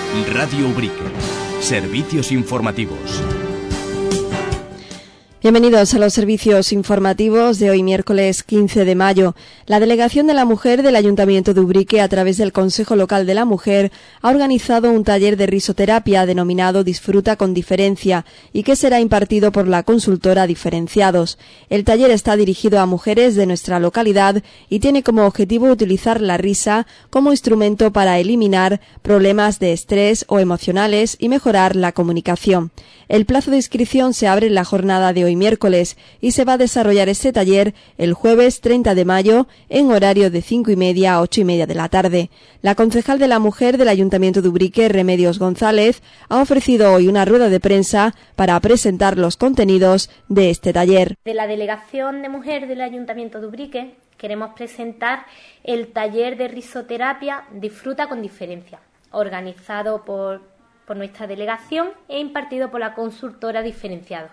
Radio Ubrique. Servicios informativos. Bienvenidos a los servicios informativos de hoy miércoles 15 de mayo. La Delegación de la Mujer del Ayuntamiento de Ubrique, a través del Consejo Local de la Mujer, ha organizado un taller de risoterapia denominado Disfruta con Diferencia y que será impartido por la consultora Diferenciados. El taller está dirigido a mujeres de nuestra localidad y tiene como objetivo utilizar la risa como instrumento para eliminar problemas de estrés o emocionales y mejorar la comunicación. El plazo de inscripción se abre en la jornada de hoy miércoles y se va a desarrollar este taller el jueves 30 de mayo en horario de 5:30 a 8:30 de la tarde. La concejal de la Mujer del Ayuntamiento de Ubrique, Remedios González, ha ofrecido hoy una rueda de prensa para presentar los contenidos de este taller. De la Delegación de Mujer del Ayuntamiento de Ubrique queremos presentar el taller de risoterapia Disfruta con Diferencia, organizado por nuestra delegación e impartido por la consultora Diferenciados.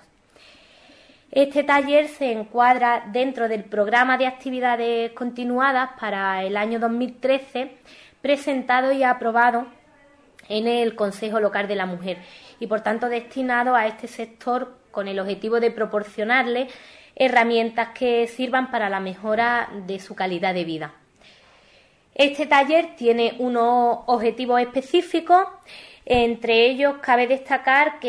Este taller se encuadra dentro del programa de actividades continuadas para el año 2013, presentado y aprobado en el Consejo Local de la Mujer y, por tanto, destinado a este sector con el objetivo de proporcionarle herramientas que sirvan para la mejora de su calidad de vida. Este taller tiene unos objetivos específicos. Entre ellos cabe destacar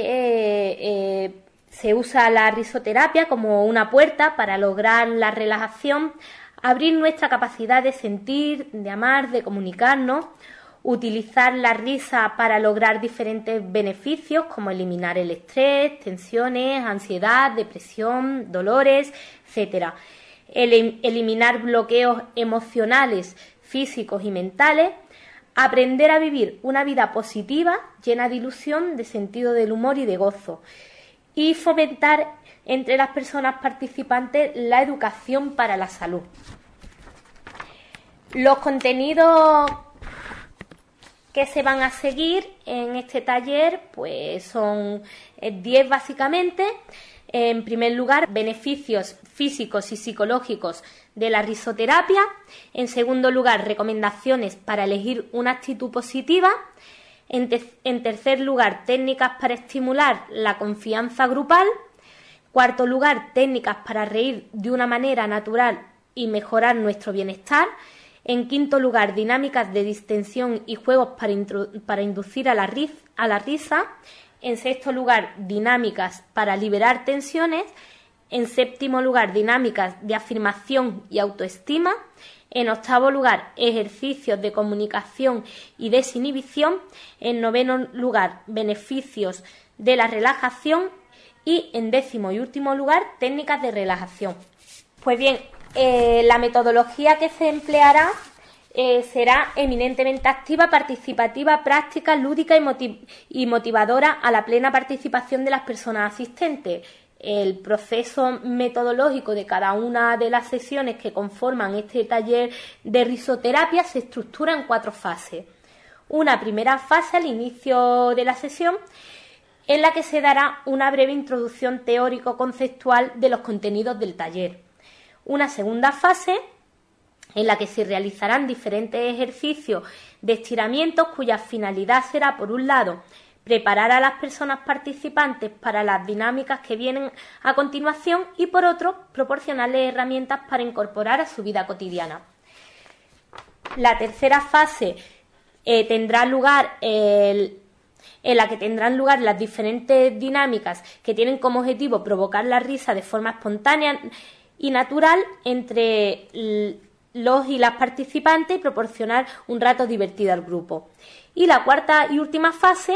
que se usa la risoterapia como una puerta para lograr la relajación, abrir nuestra capacidad de sentir, de amar, de comunicarnos, utilizar la risa para lograr diferentes beneficios como eliminar el estrés, tensiones, ansiedad, depresión, dolores, etc. Eliminar bloqueos emocionales, físicos y mentales. Aprender a vivir una vida positiva, llena de ilusión, de sentido del humor y de gozo. Y fomentar entre las personas participantes la educación para la salud. Los contenidos que se van a seguir en este taller pues son 10 básicamente. En primer lugar, beneficios físicos y psicológicos de la risoterapia. En segundo lugar, recomendaciones para elegir una actitud positiva. En tercer lugar, técnicas para estimular la confianza grupal. Cuarto lugar, técnicas para reír de una manera natural y mejorar nuestro bienestar. En quinto lugar, dinámicas de distensión y juegos para inducir a la risa. En sexto lugar, dinámicas para liberar tensiones. En séptimo lugar, dinámicas de afirmación y autoestima. En octavo lugar, ejercicios de comunicación y desinhibición. En noveno lugar, beneficios de la relajación. Y en décimo y último lugar, técnicas de relajación. Pues bien, la metodología que se empleará será eminentemente activa, participativa, práctica, lúdica y motivadora a la plena participación de las personas asistentes. El proceso metodológico de cada una de las sesiones que conforman este taller de risoterapia se estructura en 4 fases. Una primera fase al inicio de la sesión, en la que se dará una breve introducción teórico-conceptual de los contenidos del taller. Una segunda fase, en la que se realizarán diferentes ejercicios de estiramientos cuya finalidad será, por un lado, preparar a las personas participantes para las dinámicas que vienen a continuación y, por otro, proporcionarles herramientas para incorporar a su vida cotidiana. La tercera fase tendrá lugar en la que tendrán lugar las diferentes dinámicas que tienen como objetivo provocar la risa de forma espontánea y natural entre los y las participantes y proporcionar un rato divertido al grupo. Y la cuarta y última fase,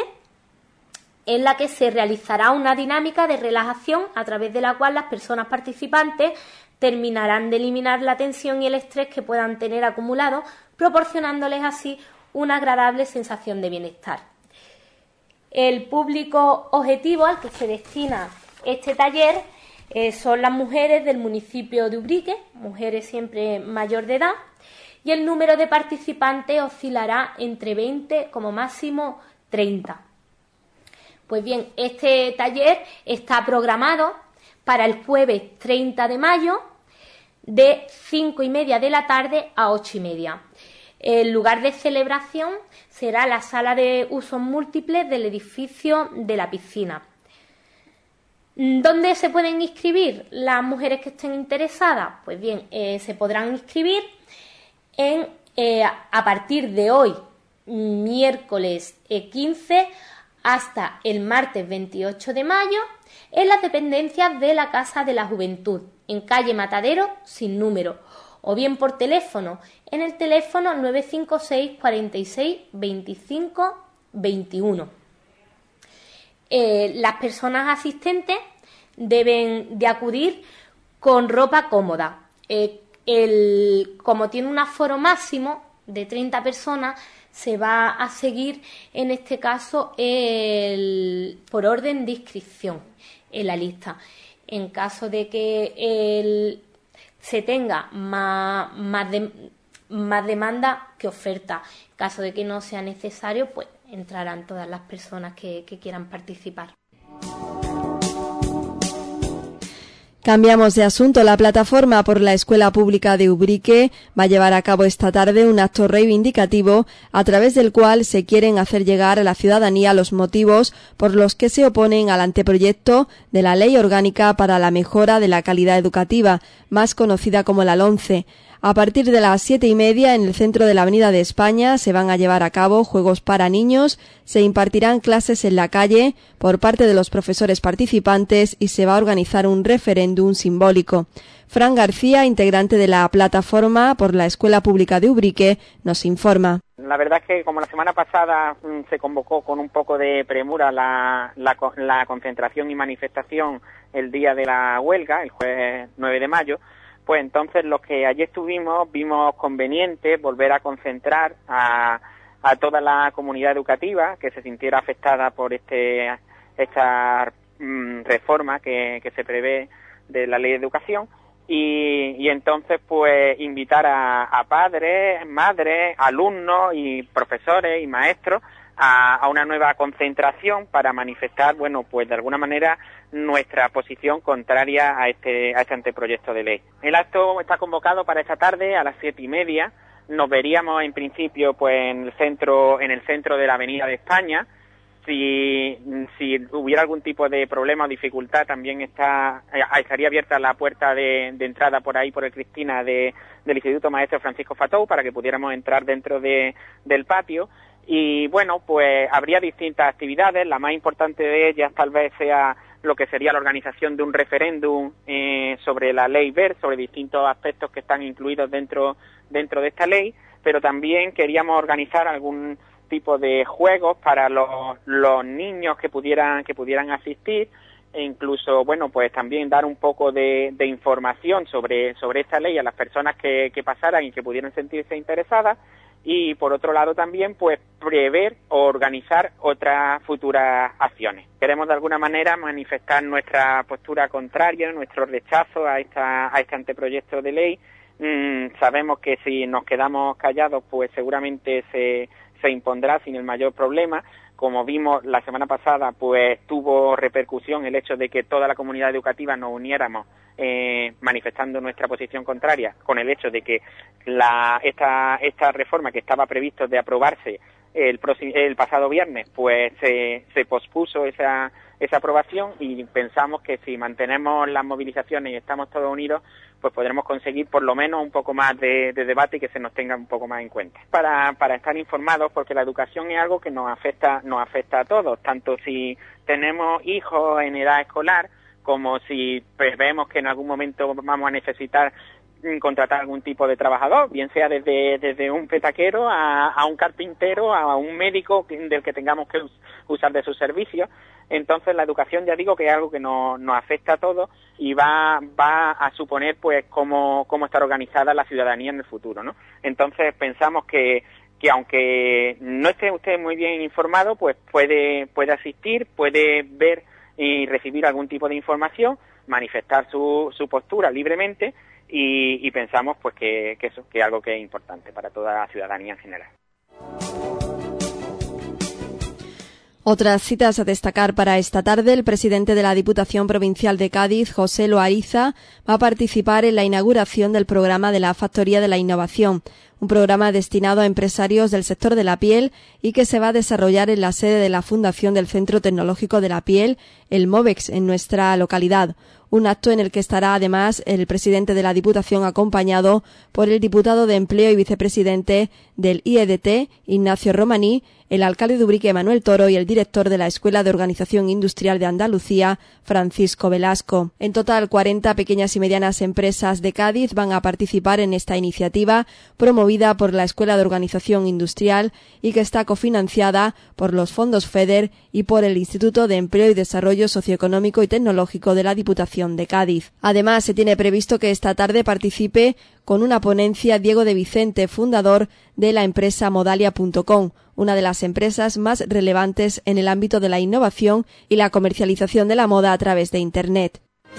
en la que se realizará una dinámica de relajación a través de la cual las personas participantes terminarán de eliminar la tensión y el estrés que puedan tener acumulado, proporcionándoles así una agradable sensación de bienestar. El público objetivo al que se destina este taller son las mujeres del municipio de Ubrique, mujeres siempre mayor de edad, y el número de participantes oscilará entre 20 como máximo 30. Pues bien, este taller está programado para el jueves 30 de mayo de 5:30 de la tarde a 8:30. El lugar de celebración será la sala de usos múltiples del edificio de la piscina. ¿Dónde se pueden inscribir las mujeres que estén interesadas? Pues bien, se podrán inscribir a partir de hoy, miércoles 15, hasta el martes 28 de mayo, en las dependencias de la Casa de la Juventud, en calle Matadero, sin número, o bien por teléfono, en el teléfono 956 46 25 21. Las personas asistentes deben de acudir con ropa cómoda. Como tiene un aforo máximo de 30 personas, se va a seguir en este caso por orden de inscripción en la lista. En caso de que se tenga más demanda que oferta, en caso de que no sea necesario, pues entrarán todas las personas que quieran participar. Cambiamos de asunto. La plataforma por la Escuela Pública de Ubrique va a llevar a cabo esta tarde un acto reivindicativo a través del cual se quieren hacer llegar a la ciudadanía los motivos por los que se oponen al anteproyecto de la Ley Orgánica para la Mejora de la Calidad Educativa, más conocida como la LOMCE. A partir de las 7:30 en el centro de la Avenida de España se van a llevar a cabo juegos para niños, se impartirán clases en la calle por parte de los profesores participantes y se va a organizar un referéndum simbólico. Fran García, integrante de la plataforma por la Escuela Pública de Ubrique, nos informa. La verdad es que como la semana pasada se convocó con un poco de premura la concentración y manifestación el día de la huelga, el jueves 9 de mayo, pues entonces los que allí estuvimos vimos conveniente volver a concentrar a toda la comunidad educativa que se sintiera afectada por esta reforma que se prevé de la Ley de Educación y entonces pues invitar a padres, madres, alumnos y profesores y maestros a una nueva concentración para manifestar, bueno, pues de alguna manera nuestra posición contraria a este anteproyecto de ley. El acto está convocado para esta tarde a las 7:30. Nos veríamos en principio pues en el centro de la Avenida de España. Si hubiera algún tipo de problema o dificultad, también estaría abierta la puerta de entrada por ahí, por el Cristina del Instituto Maestro Francisco Fatou, para que pudiéramos entrar dentro del patio. Y bueno, pues habría distintas actividades. La más importante de ellas tal vez sea lo que sería la organización de un referéndum sobre la ley Wert, sobre distintos aspectos que están incluidos dentro de esta ley, pero también queríamos organizar algún tipo de juegos para los niños que pudieran asistir e incluso, bueno, pues también dar un poco de información sobre esta ley a las personas que pasaran y que pudieran sentirse interesadas. Y por otro lado también pues prever o organizar otras futuras acciones. Queremos de alguna manera manifestar nuestra postura contraria, nuestro rechazo a este anteproyecto de ley. Sabemos que si nos quedamos callados pues seguramente se impondrá sin el mayor problema. Como vimos la semana pasada, pues tuvo repercusión el hecho de que toda la comunidad educativa nos uniéramos manifestando nuestra posición contraria con el hecho de que esta reforma que estaba previsto de aprobarse el pasado viernes, pues se pospuso esa aprobación y pensamos que si mantenemos las movilizaciones y estamos todos unidos, pues podremos conseguir por lo menos un poco más de debate y que se nos tenga un poco más en cuenta. Para estar informados, porque la educación es algo que nos afecta a todos, tanto si tenemos hijos en edad escolar, como si vemos que en algún momento vamos a necesitar contratar algún tipo de trabajador, bien sea desde un petaquero a un carpintero, a un médico del que tengamos que usar de sus servicios. Entonces la educación, ya digo, que es algo que nos afecta a todos y va a suponer pues cómo estar organizada la ciudadanía en el futuro, ¿no? Entonces pensamos que aunque no esté usted muy bien informado, pues puede asistir, puede ver y recibir algún tipo de información, manifestar su postura libremente y pensamos pues que eso que es algo que es importante para toda la ciudadanía en general. Otras citas a destacar para esta tarde: el presidente de la Diputación Provincial de Cádiz, José Loaiza, va a participar en la inauguración del programa de la Factoría de la Innovación, un programa destinado a empresarios del sector de la piel y que se va a desarrollar en la sede de la Fundación del Centro Tecnológico de la Piel, el MOVEX, en nuestra localidad. Un acto en el que estará además el presidente de la Diputación acompañado por el diputado de Empleo y vicepresidente del IEDT, Ignacio Romaní, el alcalde de Ubrique, Manuel Toro, y el director de la Escuela de Organización Industrial de Andalucía, Francisco Velasco. En total, 40 pequeñas y medianas empresas de Cádiz van a participar en esta iniciativa promovida por la Escuela de Organización Industrial y que está cofinanciada por los fondos FEDER y por el Instituto de Empleo y Desarrollo Socioeconómico y Tecnológico de la Diputación de Cádiz. Además, se tiene previsto que esta tarde participe con una ponencia Diego de Vicente, fundador de la empresa Modalia.com, una de las empresas más relevantes en el ámbito de la innovación y la comercialización de la moda a través de Internet.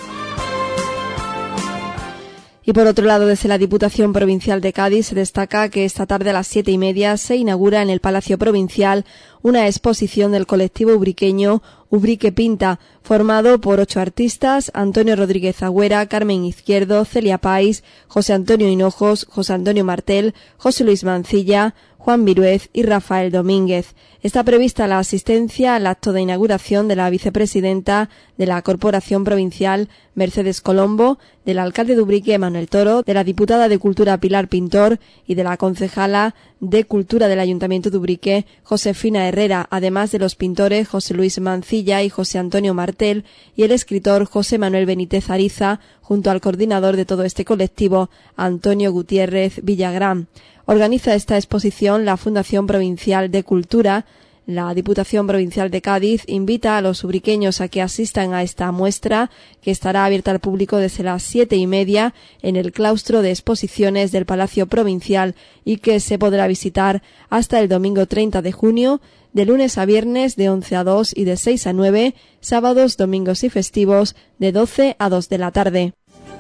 Y por otro lado, desde la Diputación Provincial de Cádiz se destaca que esta tarde a las 7:30 se inaugura en el Palacio Provincial una exposición del colectivo ubriqueño Ubrique Pinta, formado por 8 artistas: Antonio Rodríguez Agüera, Carmen Izquierdo, Celia Pais, José Antonio Hinojos, José Antonio Martel, José Luis Mancilla, Juan Viruez y Rafael Domínguez. Está prevista la asistencia al acto de inauguración de la vicepresidenta de la Corporación Provincial, Mercedes Colombo, del alcalde de Ubrique, Manuel Toro, de la diputada de Cultura, Pilar Pintor, y de la concejala de Cultura del Ayuntamiento de Ubrique, Josefina Herrera, además de los pintores José Luis Mancilla y José Antonio Martel, y el escritor José Manuel Benítez Ariza, junto al coordinador de todo este colectivo, Antonio Gutiérrez Villagrán. Organiza esta exposición la Fundación Provincial de Cultura. La Diputación Provincial de Cádiz invita a los ubriqueños a que asistan a esta muestra, que estará abierta al público desde las 7:30 en el claustro de exposiciones del Palacio Provincial y que se podrá visitar hasta el domingo 30 de junio, de lunes a viernes de 11 a 2 y de 6 a 9, sábados, domingos y festivos de 12 a 2 de la tarde.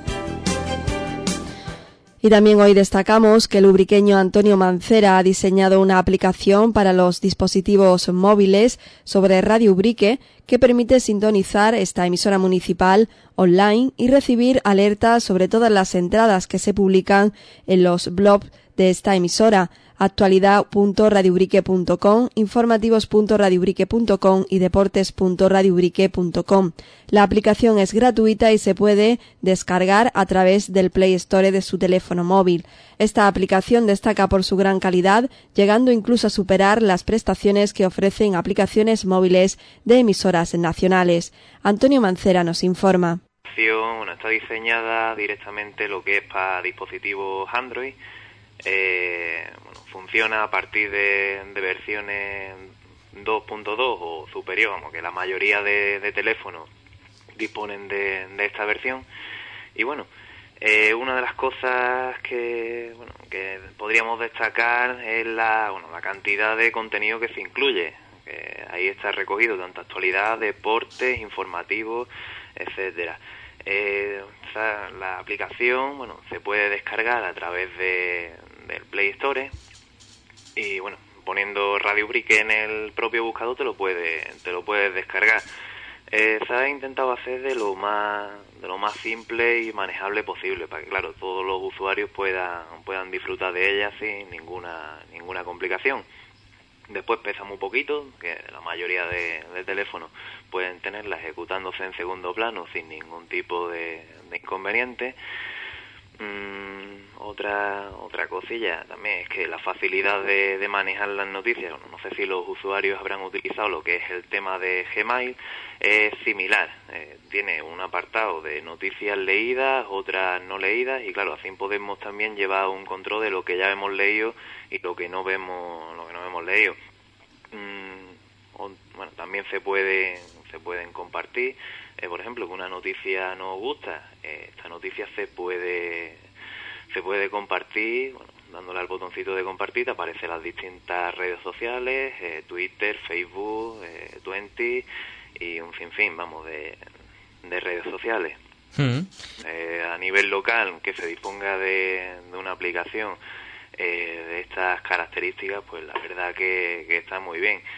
Y también hoy destacamos que el ubriqueño Antonio Mancera ha diseñado una aplicación para los dispositivos móviles sobre Radio Ubrique que permite sintonizar esta emisora municipal online y recibir alertas sobre todas las entradas que se publican en los blogs de esta emisora: actualidad.radioubrique.com, informativos.radioubrique.com y deportes.radioubrique.com. La aplicación es gratuita y se puede descargar a través del Play Store de su teléfono móvil. Esta aplicación destaca por su gran calidad, llegando incluso a superar las prestaciones que ofrecen aplicaciones móviles de emisoras nacionales. Antonio Mancera nos informa. Está diseñada directamente lo que es para dispositivos Android. Funciona a partir de versiones 2.2 o superior, como que la mayoría de teléfonos disponen de esta versión. Y una de las cosas que podríamos destacar es la cantidad de contenido que se incluye. Ahí está recogido tanto actualidad, deportes, informativos, etcétera. La aplicación se puede descargar a través del Play Store y poniendo Radio Ubrique en el propio buscador te lo puedes descargar. Se ha intentado hacer de lo más simple y manejable posible para que todos los usuarios puedan disfrutar de ella sin ninguna complicación. Después pesa muy poquito, que la mayoría de teléfonos pueden tenerla ejecutándose en segundo plano sin ningún tipo de inconveniente. Otra cosilla también es que la facilidad de manejar las noticias, no sé si los usuarios habrán utilizado lo que es el tema de Gmail, es similar. Tiene un apartado de noticias leídas, otras no leídas, y así podemos también llevar un control de lo que ya hemos leído y lo que no hemos leído. También se pueden compartir. Por ejemplo, que una noticia nos gusta, esta noticia se puede compartir, dándole al botoncito de compartir, te aparecen las distintas redes sociales, Twitter, Facebook, Twenty y un sinfín, de redes sociales. A nivel local, que se disponga de una aplicación de estas características, pues la verdad que está muy bien.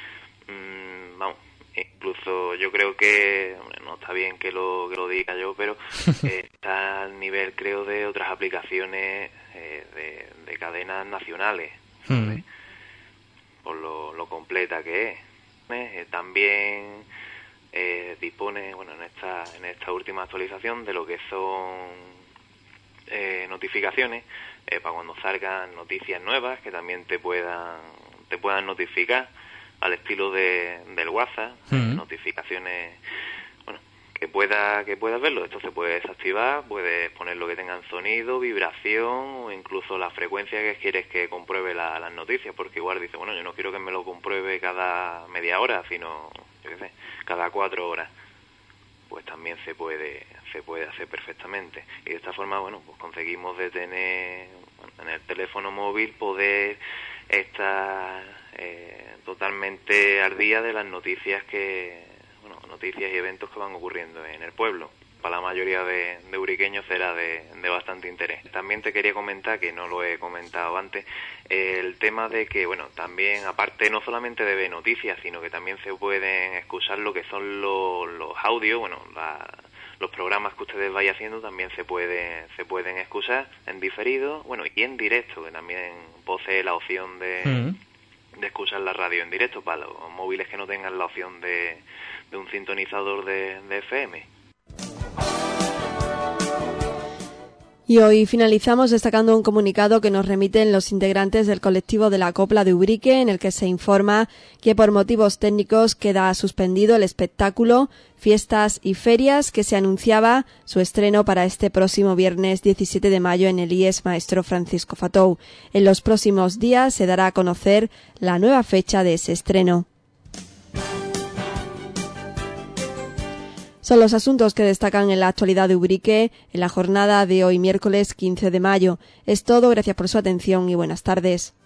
Vamos, incluso yo creo que no está bien que lo diga yo, pero está al nivel, creo, de otras aplicaciones de cadenas nacionales, ¿sabes? Por lo completa que es. También dispone, en esta última actualización, de lo que son notificaciones para cuando salgan noticias nuevas, que también te puedan notificar al estilo del WhatsApp, notificaciones, que puedas verlo. Esto se puede desactivar, puedes poner lo que tengan sonido, vibración o incluso la frecuencia que quieres que compruebe las noticias, porque igual dice, yo no quiero que me lo compruebe cada media hora, sino, cada 4 horas. Pues también se puede hacer perfectamente. Y de esta forma, pues conseguimos de tener en el teléfono móvil poder estar totalmente al día de las noticias noticias y eventos que van ocurriendo en el pueblo. Para la mayoría de uriqueños será de bastante interés. También te quería comentar, que no lo he comentado antes, el tema de que, también, aparte no solamente de ver noticias, sino que también se pueden escuchar lo que son los audios, los programas que ustedes vayan haciendo también se pueden escuchar en diferido, y en directo, que también posee la opción de escuchar la radio en directo para los móviles que no tengan la opción de un sintonizador de FM. Y hoy finalizamos destacando un comunicado que nos remiten los integrantes del colectivo de la Copla de Ubrique, en el que se informa que por motivos técnicos queda suspendido el espectáculo Fiestas y Ferias, que se anunciaba su estreno para este próximo viernes 17 de mayo en el IES Maestro Francisco Fatou. En los próximos días se dará a conocer la nueva fecha de ese estreno. Son los asuntos que destacan en la actualidad de Ubrique en la jornada de hoy miércoles 15 de mayo. Es todo, gracias por su atención y buenas tardes.